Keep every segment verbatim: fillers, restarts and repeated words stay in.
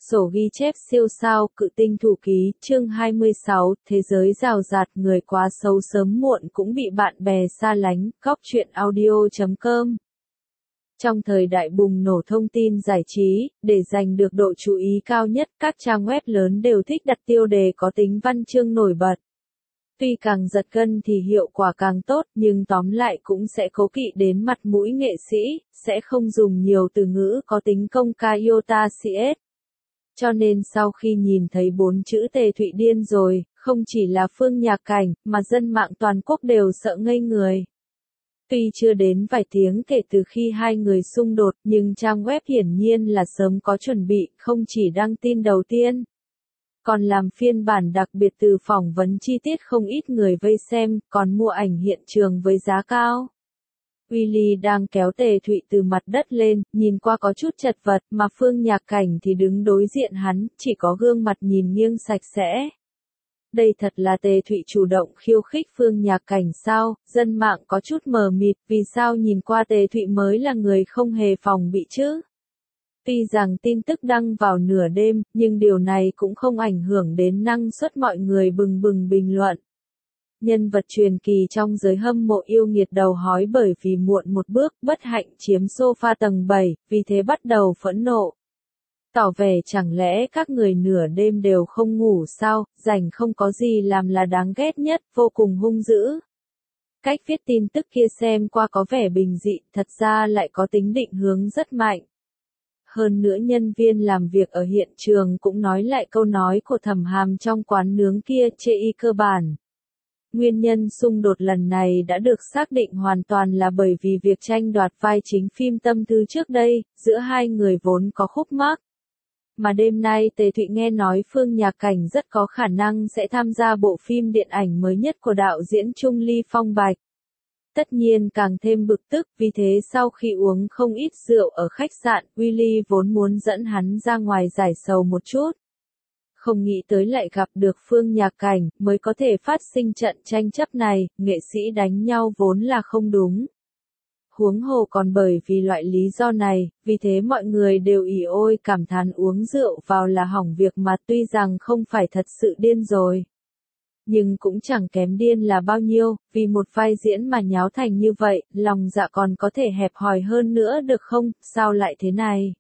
Sổ ghi chép siêu sao, cự tinh thủ ký, chương hai mươi sáu, thế giới rào rạt, người quá xấu sớm muộn cũng bị bạn bè xa lánh, góc truyện audio chấm com. Trong thời đại bùng nổ thông tin giải trí, để giành được độ chú ý cao nhất, các trang web lớn đều thích đặt tiêu đề có tính văn chương nổi bật. Tuy càng giật gân thì hiệu quả càng tốt, nhưng tóm lại cũng sẽ cố kỵ đến mặt mũi nghệ sĩ, sẽ không dùng nhiều từ ngữ có tính công ca iota cs. Cho nên sau khi nhìn thấy bốn chữ Tề Thụy điên rồi, không chỉ là Phương Nhạc Cảnh, mà dân mạng toàn quốc đều sợ ngây người. Tuy chưa đến vài tiếng kể từ khi hai người xung đột, nhưng trang web hiển nhiên là sớm có chuẩn bị, không chỉ đăng tin đầu tiên, còn làm phiên bản đặc biệt từ phỏng vấn chi tiết không ít người vây xem, còn mua ảnh hiện trường với giá cao. Willy đang kéo Tề Thụy từ mặt đất lên, nhìn qua có chút chật vật, mà Phương Nhạc Cảnh thì đứng đối diện hắn, chỉ có gương mặt nhìn nghiêng sạch sẽ. Đây thật là Tề Thụy chủ động khiêu khích Phương Nhạc Cảnh sao? Dân mạng có chút mờ mịt, vì sao nhìn qua Tề Thụy mới là người không hề phòng bị chứ? Tuy rằng tin tức đăng vào nửa đêm, nhưng điều này cũng không ảnh hưởng đến năng suất mọi người bừng bừng bình luận. Nhân vật truyền kỳ trong giới hâm mộ yêu nghiệt đầu hói bởi vì muộn một bước, bất hạnh chiếm sofa tầng bảy, vì thế bắt đầu phẫn nộ. Tỏ vẻ chẳng lẽ các người nửa đêm đều không ngủ sao, rảnh không có gì làm là đáng ghét nhất, vô cùng hung dữ. Cách viết tin tức kia xem qua có vẻ bình dị, thật ra lại có tính định hướng rất mạnh. Hơn nữa nhân viên làm việc ở hiện trường cũng nói lại câu nói của Thẩm Hàm trong quán nướng kia, chê y cơ bản. Nguyên nhân xung đột lần này đã được xác định hoàn toàn là bởi vì việc tranh đoạt vai chính phim Tâm Thư trước đây, giữa hai người vốn có khúc mắc. Mà đêm nay Tề Thụy nghe nói Phương Nhạc Cảnh rất có khả năng sẽ tham gia bộ phim điện ảnh mới nhất của đạo diễn Trung Ly Phong Bạch. Tất nhiên càng thêm bực tức, vì thế sau khi uống không ít rượu ở khách sạn, Willy vốn muốn dẫn hắn ra ngoài giải sầu một chút. Không nghĩ tới lại gặp được Phương Nhạc Cảnh, mới có thể phát sinh trận tranh chấp này, nghệ sĩ đánh nhau vốn là không đúng. Huống hồ còn bởi vì loại lý do này, vì thế mọi người đều ỉ ôi cảm thán uống rượu vào là hỏng việc mà, tuy rằng không phải thật sự điên rồi. Nhưng cũng chẳng kém điên là bao nhiêu, vì một vai diễn mà nháo thành như vậy, lòng dạ còn có thể hẹp hòi hơn nữa được không, sao lại thế này?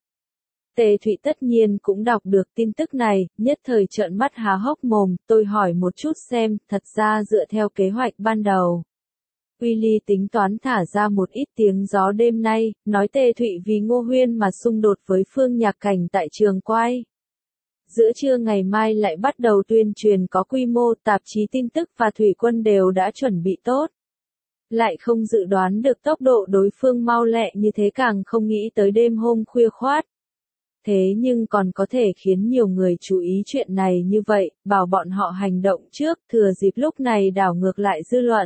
Tề Thụy tất nhiên cũng đọc được tin tức này, nhất thời trợn mắt há hốc mồm, tôi hỏi một chút xem, thật ra dựa theo kế hoạch ban đầu. Willy tính toán thả ra một ít tiếng gió đêm nay, nói Tề Thụy vì Ngô Huyên mà xung đột với Phương Nhạc Cảnh tại trường quay. Giữa trưa ngày mai lại bắt đầu tuyên truyền có quy mô, tạp chí tin tức và thủy quân đều đã chuẩn bị tốt. Lại không dự đoán được tốc độ đối phương mau lẹ như thế, càng không nghĩ tới đêm hôm khuya khoát. Thế nhưng còn có thể khiến nhiều người chú ý chuyện này như vậy, bảo bọn họ hành động trước, thừa dịp lúc này đảo ngược lại dư luận.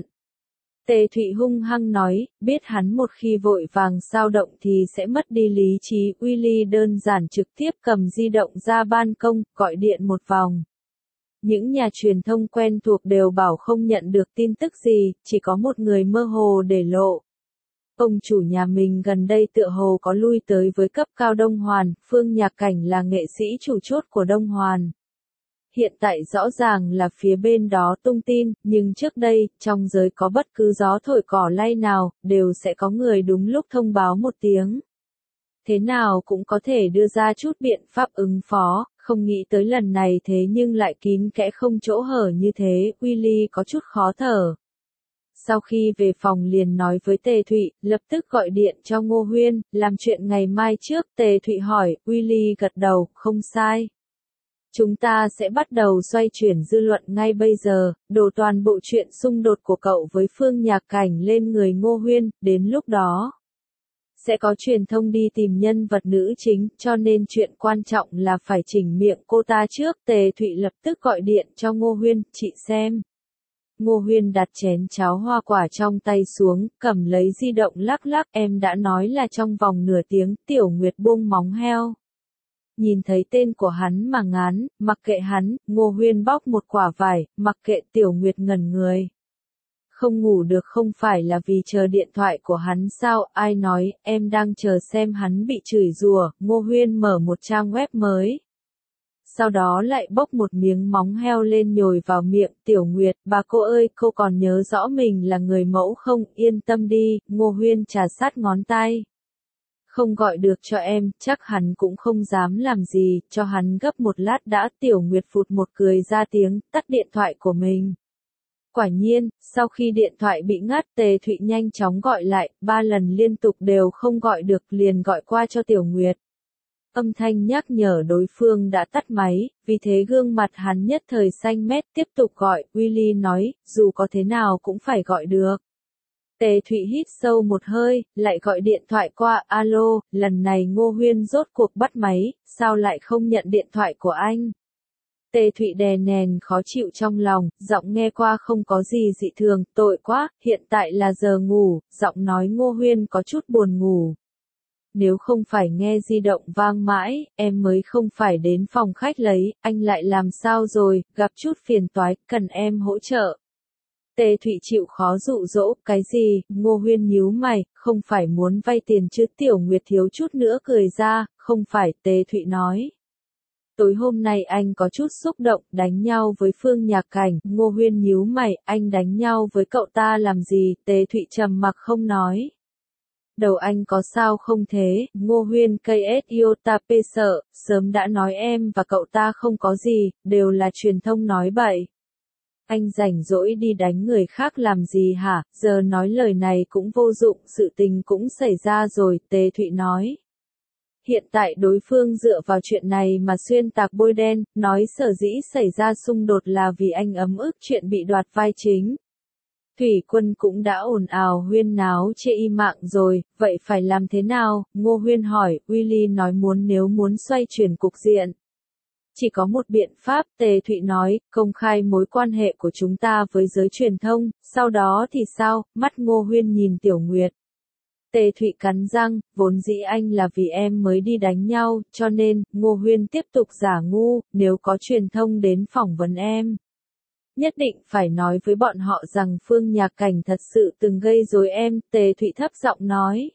Tề Thụy hung hăng nói, biết hắn một khi vội vàng sao động thì sẽ mất đi lý trí. Willy đơn giản trực tiếp cầm di động ra ban công, gọi điện một vòng. Những nhà truyền thông quen thuộc đều bảo không nhận được tin tức gì, chỉ có một người mơ hồ để lộ. Ông chủ nhà mình gần đây tựa hồ có lui tới với cấp cao Đông Hoàn, Phương Nhạc Cảnh là nghệ sĩ chủ chốt của Đông Hoàn. Hiện tại rõ ràng là phía bên đó tung tin, nhưng trước đây, trong giới có bất cứ gió thổi cỏ lay nào, đều sẽ có người đúng lúc thông báo một tiếng. Thế nào cũng có thể đưa ra chút biện pháp ứng phó, không nghĩ tới lần này thế nhưng lại kín kẽ không chỗ hở như thế, Willy có chút khó thở. Sau khi về phòng liền nói với Tề Thụy, lập tức gọi điện cho Ngô Huyên, làm chuyện ngày mai trước. Tề Thụy hỏi, Willy gật đầu, không sai. Chúng ta sẽ bắt đầu xoay chuyển dư luận ngay bây giờ, đổ toàn bộ chuyện xung đột của cậu với Phương Nhạc Cảnh lên người Ngô Huyên, đến lúc đó sẽ có truyền thông đi tìm nhân vật nữ chính, cho nên chuyện quan trọng là phải chỉnh miệng cô ta trước. Tề Thụy lập tức gọi điện cho Ngô Huyên, chị xem. Ngô Huyên đặt chén cháo hoa quả trong tay xuống, cầm lấy di động lắc lắc, em đã nói là trong vòng nửa tiếng, Tiểu Nguyệt buông móng heo. Nhìn thấy tên của hắn mà ngán, mặc kệ hắn, Ngô Huyên bóc một quả vải, mặc kệ. Tiểu Nguyệt ngẩn người. Không ngủ được không phải là vì chờ điện thoại của hắn sao, ai nói, em đang chờ xem hắn bị chửi rủa. Ngô Huyên mở một trang web mới. sau đó lại bốc một miếng móng heo lên nhồi vào miệng. Tiểu Nguyệt, bà cô ơi, cô còn nhớ rõ mình là người mẫu không? Yên tâm đi, Ngô Huyên trà sát ngón tay. Không gọi được cho em, chắc hắn cũng không dám làm gì, cho hắn gấp một lát đã. Tiểu Nguyệt phụt một cười ra tiếng, tắt điện thoại của mình. Quả nhiên, sau khi điện thoại bị ngắt, Tề Thụy nhanh chóng gọi lại, ba lần liên tục đều không gọi được, liền gọi qua cho Tiểu Nguyệt. Âm thanh nhắc nhở đối phương đã tắt máy, vì thế gương mặt hắn nhất thời xanh mét, tiếp tục gọi. Willy nói, dù có thế nào cũng phải gọi được. Tề Thụy hít sâu một hơi, lại gọi điện thoại qua. Alo, lần này Ngô Huyên rốt cuộc bắt máy, sao lại không nhận điện thoại của anh? Tề Thụy đè nén khó chịu trong lòng, giọng nghe qua không có gì dị thường. Tội quá, hiện tại là giờ ngủ. Giọng nói Ngô Huyên có chút buồn ngủ. Nếu không phải nghe di động vang mãi, em mới không phải đến phòng khách lấy. Anh lại làm sao rồi? Gặp chút phiền toái, cần em hỗ trợ. Tề Thụy chịu khó dụ dỗ. Cái gì? Ngô Huyên nhíu mày, không phải muốn vay tiền chứ? Tiểu Nguyệt thiếu chút nữa cười ra. Không phải, Tề Thụy nói. Tối hôm nay anh có chút xúc động, đánh nhau với Phương Nhạc Cảnh. Ngô Huyên nhíu mày, anh đánh nhau với cậu ta làm gì? Tề Thụy trầm mặc không nói. Đầu anh có sao không thế? Ngô Huyên ca ét Iota P sợ, sớm đã nói em và cậu ta không có gì, đều là truyền thông nói bậy. Anh rảnh rỗi đi đánh người khác làm gì hả? Giờ nói lời này cũng vô dụng, sự tình cũng xảy ra rồi, Tề Thụy nói. Hiện tại đối phương dựa vào chuyện này mà xuyên tạc bôi đen, nói sở dĩ xảy ra xung đột là vì anh ấm ức chuyện bị đoạt vai chính. Thủy Quân cũng đã ồn ào huyên náo chê y mạng rồi, vậy phải làm thế nào? Ngô Huyên hỏi. Willy nói muốn nếu muốn xoay chuyển cục diện. Chỉ có một biện pháp, Tề Thụy nói, công khai mối quan hệ của chúng ta với giới truyền thông, sau đó thì sao? Mắt Ngô Huyên nhìn Tiểu Nguyệt. Tề Thụy cắn răng, vốn dĩ anh là vì em mới đi đánh nhau, cho nên, Ngô Huyên tiếp tục giả ngu, nếu có truyền thông đến phỏng vấn em. Nhất định phải nói với bọn họ rằng Phương Nhạc Cảnh thật sự từng gây rối em, Tề Thụy thấp giọng nói.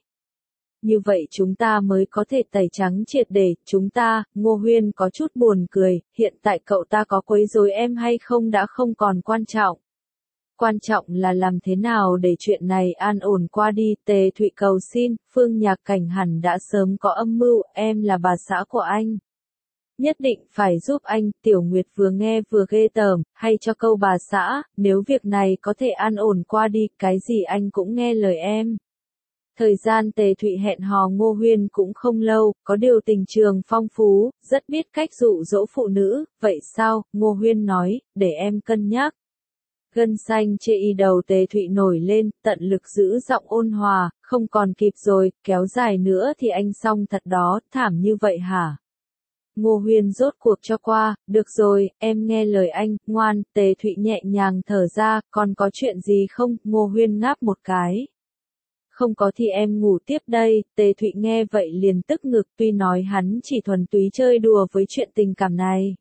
Như vậy chúng ta mới có thể tẩy trắng triệt để, chúng ta, Ngô Huyên có chút buồn cười, hiện tại cậu ta có quấy rối em hay không đã không còn quan trọng. Quan trọng là làm thế nào để chuyện này an ổn qua đi. Tề Thụy cầu xin, Phương Nhạc Cảnh hẳn đã sớm có âm mưu, em là bà xã của anh. Nhất định phải giúp anh. Tiểu Nguyệt vừa nghe vừa ghê tởm, hay cho câu bà xã, nếu việc này có thể an ổn qua đi, cái gì anh cũng nghe lời em. Thời gian Tề Thụy hẹn hò Ngô Huyên cũng không lâu, có điều tình trường phong phú, rất biết cách dụ dỗ phụ nữ. Vậy sao? Ngô Huyên nói, để em cân nhắc. Gân xanh chê y đầu Tề Thụy nổi lên, tận lực giữ giọng ôn hòa, không còn kịp rồi, kéo dài nữa thì anh xong thật đó, thảm như vậy hả? Ngô Huyên rốt cuộc cho qua, được rồi, em nghe lời anh, ngoan. Tề Thụy nhẹ nhàng thở ra, còn có chuyện gì không? Ngô Huyên ngáp một cái. Không có thì em ngủ tiếp đây. Tề Thụy nghe vậy liền tức ngực, tuy nói hắn chỉ thuần túy chơi đùa với chuyện tình cảm này.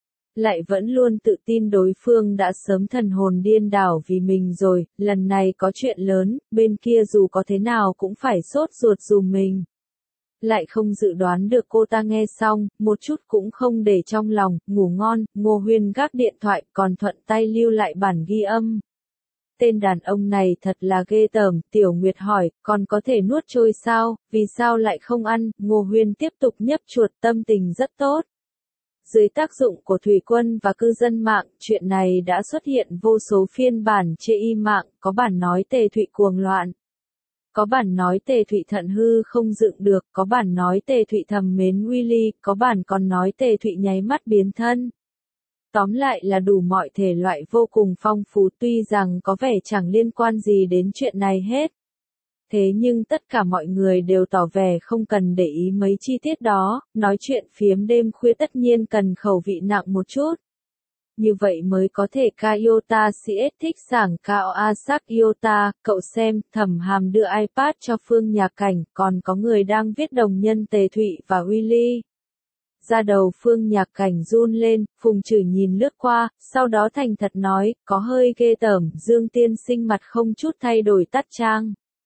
Lại vẫn luôn tự tin đối phương đã sớm thần hồn điên đảo vì mình rồi, lần này có chuyện lớn, bên kia dù có thế nào cũng phải sốt ruột dùm mình. Lại không dự đoán được cô ta nghe xong, một chút cũng không để trong lòng, ngủ ngon. Ngô Huyên gác điện thoại, còn thuận tay lưu lại bản ghi âm. Tên đàn ông này thật là ghê tởm. Tiểu Nguyệt hỏi, còn có thể nuốt trôi sao, vì sao lại không ăn? Ngô Huyên tiếp tục nhấp chuột, tâm tình rất tốt. Dưới tác dụng của Thủy Quân và cư dân mạng, chuyện này đã xuất hiện vô số phiên bản chê y mạng, có bản nói Tề Thụy cuồng loạn. Có bản nói Tề Thụy thận hư không dựng được, có bản nói Tề Thụy thầm mến Willy, có bản còn nói Tề Thụy nháy mắt biến thân. Tóm lại là đủ mọi thể loại vô cùng phong phú, tuy rằng có vẻ chẳng liên quan gì đến chuyện này hết. Thế nhưng tất cả mọi người đều tỏ vẻ không cần để ý mấy chi tiết đó, nói chuyện phiếm đêm khuya tất nhiên cần khẩu vị nặng một chút. Như vậy mới có thể ca Iota xê ét thích sảng cao Asak Iota, cậu xem, Thẩm Hàm đưa iPad cho Phương Nhạc Cảnh, còn có người đang viết đồng nhân Tề Thụy và Willy. Da đầu Phương Nhạc Cảnh run lên, Phùng Trử nhìn lướt qua, sau đó thành thật nói, có hơi ghê tởm. Dương tiên sinh mặt không chút thay đổi tắt trang.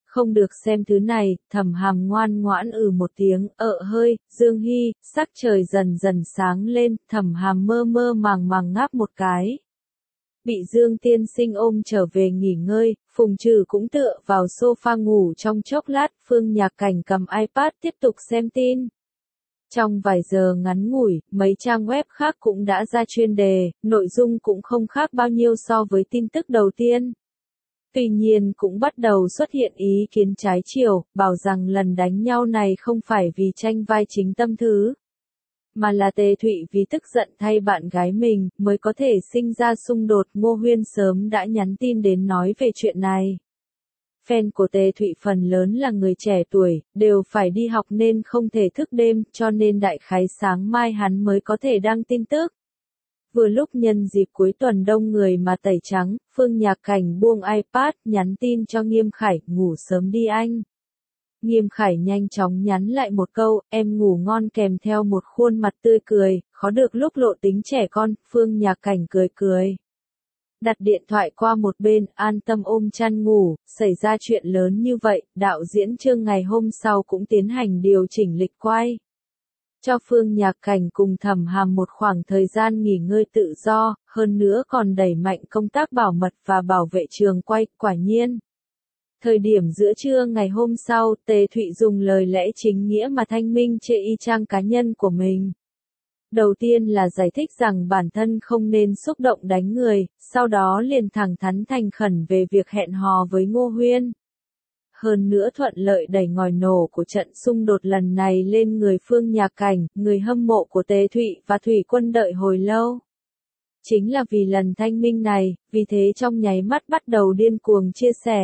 Không được xem thứ này, Thẩm Hàm ngoan ngoãn ừ một tiếng, ợ hơi, Dương Hy, sắc trời dần dần sáng lên, Thẩm Hàm mơ mơ màng màng ngáp một cái. Bị Dương tiên sinh ôm trở về nghỉ ngơi, Phùng Trừ cũng tựa vào sofa ngủ trong chốc lát, Phương Nhạc Cảnh cầm iPad tiếp tục xem tin. Trong vài giờ ngắn ngủi, mấy trang web khác cũng đã ra chuyên đề, nội dung cũng không khác bao nhiêu so với tin tức đầu tiên. Tuy nhiên cũng bắt đầu xuất hiện ý kiến trái chiều, bảo rằng lần đánh nhau này không phải vì tranh vai chính tâm thứ, mà là Tề Thụy vì tức giận thay bạn gái mình, mới có thể sinh ra xung đột. Ngô Huyên sớm đã nhắn tin đến nói về chuyện này. Fan của Tề Thụy phần lớn là người trẻ tuổi, đều phải đi học nên không thể thức đêm, cho nên đại khái sáng mai hắn mới có thể đăng tin tức. Vừa lúc nhân dịp cuối tuần đông người mà tẩy trắng, Phương Nhạc Cảnh buông iPad, nhắn tin cho Nghiêm Khải, ngủ sớm đi anh. Nghiêm Khải nhanh chóng nhắn lại một câu, em ngủ ngon kèm theo một khuôn mặt tươi cười, khó được lúc lộ tính trẻ con. Phương Nhạc Cảnh cười cười. Đặt điện thoại qua một bên, an tâm ôm chăn ngủ. Xảy ra chuyện lớn như vậy, đạo diễn Trương ngày hôm sau cũng tiến hành điều chỉnh lịch quay. Cho Phương Nhạc Cảnh cùng Thẩm Hàm một khoảng thời gian nghỉ ngơi tự do, hơn nữa còn đẩy mạnh công tác bảo mật và bảo vệ trường quay. Quả nhiên, thời điểm giữa trưa ngày hôm sau, Tề Thụy dùng lời lẽ chính nghĩa mà thanh minh chê y trang cá nhân của mình. Đầu tiên là giải thích rằng bản thân không nên xúc động đánh người, sau đó liền thẳng thắn thành khẩn về việc hẹn hò với Ngô Huyên. Hơn nữa thuận lợi đẩy ngòi nổ của trận xung đột lần này lên người Phương Nhạc Cảnh, người hâm mộ của Tề Thụy và Thủy Quân đợi hồi lâu. Chính là vì lần thanh minh này, vì thế trong nháy mắt bắt đầu điên cuồng chia sẻ.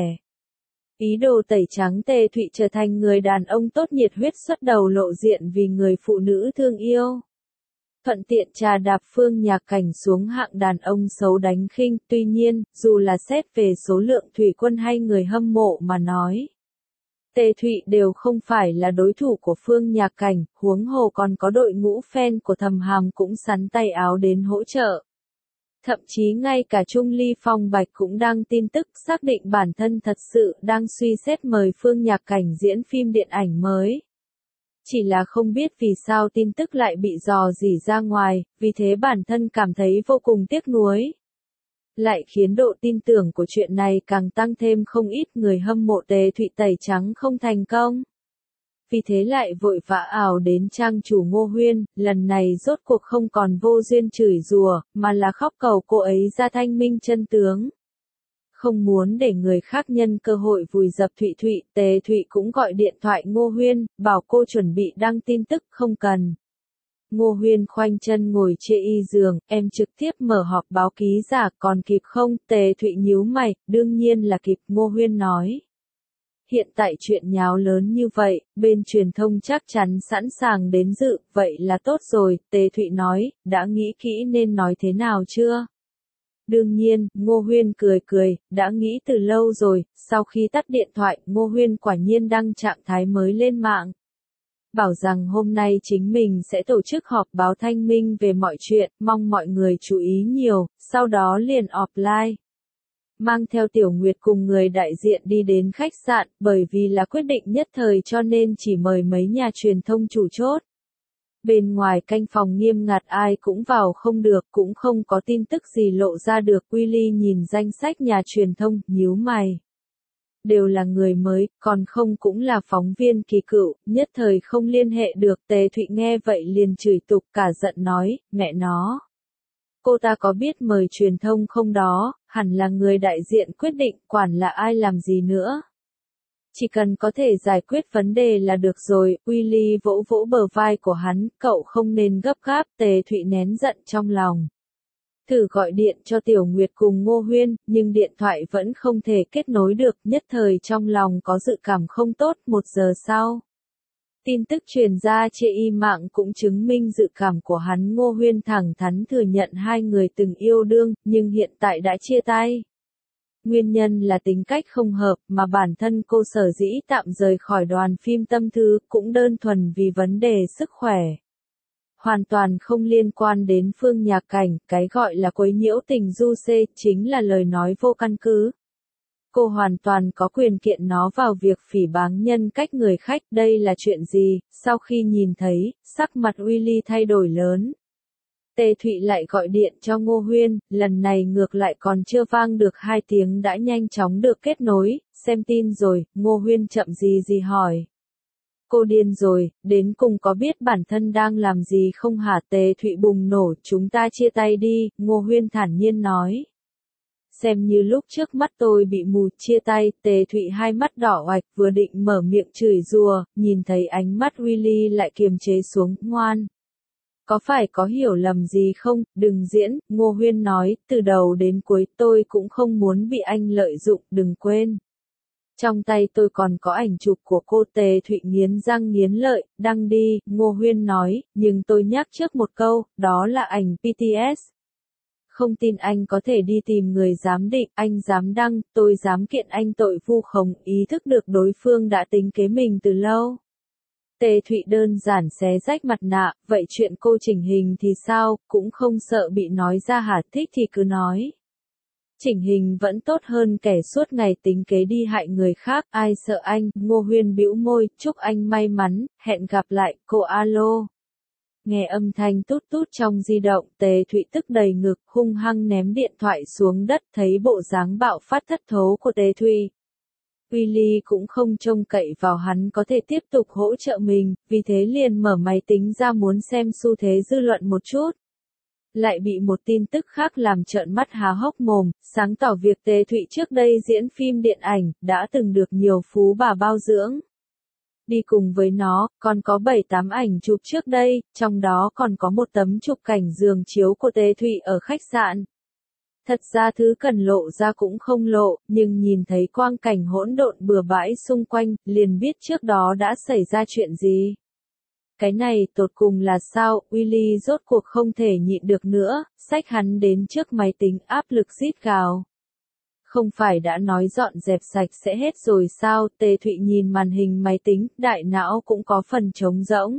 Ý đồ tẩy trắng Tề Thụy trở thành người đàn ông tốt nhiệt huyết xuất đầu lộ diện vì người phụ nữ thương yêu. Thuận tiện trà đạp Phương Nhạc Cảnh xuống hạng đàn ông xấu đánh khinh. Tuy nhiên, dù là xét về số lượng Thủy Quân hay người hâm mộ mà nói, Tề Thụy đều không phải là đối thủ của Phương Nhạc Cảnh, huống hồ còn có đội ngũ fan của Thẩm Hàm cũng sắn tay áo đến hỗ trợ. Thậm chí ngay cả Trung Ly Phong Bạch cũng đăng tin tức xác định bản thân thật sự đang suy xét mời Phương Nhạc Cảnh diễn phim điện ảnh mới. Chỉ là không biết vì sao tin tức lại bị dò dỉ ra ngoài, vì thế bản thân cảm thấy vô cùng tiếc nuối. Lại khiến độ tin tưởng của chuyện này càng tăng thêm, không ít người hâm mộ Tề Thụy tẩy trắng không thành công. Vì thế lại vội vã ảo đến trang chủ Ngô Huyên, lần này rốt cuộc không còn vô duyên chửi rủa, mà là khóc cầu cô ấy ra thanh minh chân tướng. Không muốn để người khác nhân cơ hội vùi dập Thụy Thụy, Tề Thụy cũng gọi điện thoại Ngô Huyên, bảo cô chuẩn bị đăng tin tức, không cần. Ngô Huyên khoanh chân ngồi trên y giường, em trực tiếp mở họp báo ký giả, còn kịp không? Tề Thụy nhíu mày, đương nhiên là kịp. Ngô Huyên nói. Hiện tại chuyện nháo lớn như vậy, bên truyền thông chắc chắn sẵn sàng đến dự, vậy là tốt rồi. Tề Thụy nói, đã nghĩ kỹ nên nói thế nào chưa? Đương nhiên, Ngô Huyên cười cười, đã nghĩ từ lâu rồi. Sau khi tắt điện thoại, Ngô Huyên quả nhiên đăng trạng thái mới lên mạng. Bảo rằng hôm nay chính mình sẽ tổ chức họp báo thanh minh về mọi chuyện, mong mọi người chú ý nhiều, sau đó liền offline. Mang theo Tiểu Nguyệt cùng người đại diện đi đến khách sạn, bởi vì là quyết định nhất thời cho nên chỉ mời mấy nhà truyền thông chủ chốt. Bên ngoài canh phòng nghiêm ngặt, ai cũng vào không được, cũng không có tin tức gì lộ ra được. Willy nhìn danh sách nhà truyền thông, nhíu mày. Đều là người mới, còn không cũng là phóng viên kỳ cựu, nhất thời không liên hệ được. Tề Thụy nghe vậy liền chửi tục, cả giận nói, mẹ nó. Cô ta có biết mời truyền thông không đó, hẳn là người đại diện quyết định, quản là ai làm gì nữa. Chỉ cần có thể giải quyết vấn đề là được rồi. Willy vỗ vỗ bờ vai của hắn, cậu không nên gấp gáp. Tề Thụy nén giận trong lòng. Thử gọi điện cho Tiểu Nguyệt cùng Ngô Huyên, nhưng điện thoại vẫn không thể kết nối được, nhất thời trong lòng có dự cảm không tốt. Một giờ sau, tin tức truyền ra trên y mạng cũng chứng minh dự cảm của hắn. Ngô Huyên thẳng thắn thừa nhận hai người từng yêu đương, nhưng hiện tại đã chia tay. Nguyên nhân là tính cách không hợp, mà bản thân cô sở dĩ tạm rời khỏi đoàn phim Tâm Thư cũng đơn thuần vì vấn đề sức khỏe. Hoàn toàn không liên quan đến Phương Nhạc Cảnh, cái gọi là quấy nhiễu tình du xê, chính là lời nói vô căn cứ. cô hoàn toàn có quyền kiện nó vào việc phỉ báng nhân cách người khách. Đây là chuyện gì? Sau khi nhìn thấy, sắc mặt Willy thay đổi lớn. Tề Thụy lại gọi điện cho Ngô Huyên, lần này ngược lại còn chưa vang được hai tiếng đã nhanh chóng được kết nối, xem tin rồi, Ngô Huyên chậm gì gì hỏi. Cô điên rồi, đến cùng có biết bản thân đang làm gì không hả? Tề Thụy bùng nổ, chúng ta chia tay đi, Ngô Huyên thản nhiên nói. Xem như lúc trước mắt tôi bị mù, chia tay. Tề Thụy hai mắt đỏ oạch, vừa định mở miệng chửi rủa, nhìn thấy ánh mắt Willy lại kiềm chế xuống, ngoan. Có phải có hiểu lầm gì không? Đừng diễn, Ngô Huyên nói, từ đầu đến cuối tôi cũng không muốn bị anh lợi dụng, đừng quên. Trong tay tôi còn có ảnh chụp của cô. Tề Thụy nghiến răng nghiến lợi, đăng đi, Ngô Huyên nói, nhưng tôi nhắc trước một câu, đó là ảnh pê tê ét. Không tin anh có thể đi tìm người giám định, anh dám đăng, tôi dám kiện anh tội vu khống, ý thức được đối phương đã tính kế mình từ lâu. Tề Thụy đơn giản xé rách mặt nạ, vậy chuyện cô chỉnh hình thì sao, cũng không sợ bị nói ra hả? Thích thì cứ nói. Chỉnh hình vẫn tốt hơn kẻ suốt ngày tính kế đi hại người khác, ai sợ anh? Ngô Huyên bĩu môi, chúc anh may mắn, hẹn gặp lại, cô alo. Nghe âm thanh tút tút trong di động, Tề Thụy tức đầy ngực, hung hăng ném điện thoại xuống đất. Thấy bộ dáng bạo phát thất thố của Tề Thụy, Willy cũng không trông cậy vào hắn có thể tiếp tục hỗ trợ mình, vì thế liền mở máy tính ra muốn xem xu thế dư luận một chút. Lại bị một tin tức khác làm trợn mắt há hốc mồm, sáng tỏ việc Tề Thụy trước đây diễn phim điện ảnh, đã từng được nhiều phú bà bao dưỡng. Đi cùng với nó, còn có bảy tám ảnh chụp trước đây, trong đó còn có một tấm chụp cảnh giường chiếu của Tề Thụy ở khách sạn. Thật ra thứ cần lộ ra cũng không lộ, nhưng nhìn thấy quang cảnh hỗn độn bừa bãi xung quanh, liền biết trước đó đã xảy ra chuyện gì. Cái này tột cùng là sao? Willy rốt cuộc không thể nhịn được nữa, xách hắn đến trước máy tính, áp lực rít gào. Không phải đã nói dọn dẹp sạch sẽ hết rồi sao? Tề Thụy nhìn màn hình máy tính, đại não cũng có phần trống rỗng.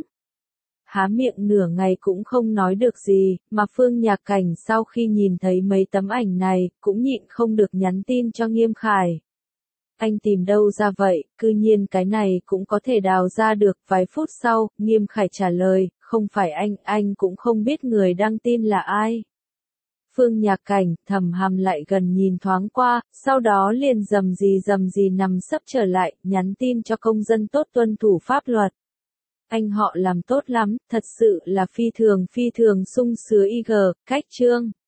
Há miệng nửa ngày cũng không nói được gì, mà Phương Nhạc Cảnh sau khi nhìn thấy mấy tấm ảnh này, cũng nhịn không được nhắn tin cho Nghiêm Khải. Anh tìm đâu ra vậy, cư nhiên cái này cũng có thể đào ra được. Vài phút sau, Nghiêm Khải trả lời, không phải anh, anh cũng không biết người đăng tin là ai. Phương Nhạc Cảnh thầm hằm lại gần nhìn thoáng qua, sau đó liền rầm rì rầm rì nằm sấp trở lại, nhắn tin cho công dân tốt tuân thủ pháp luật. Anh họ làm tốt lắm, thật sự là phi thường phi thường sung sướng. i giê, cách chương.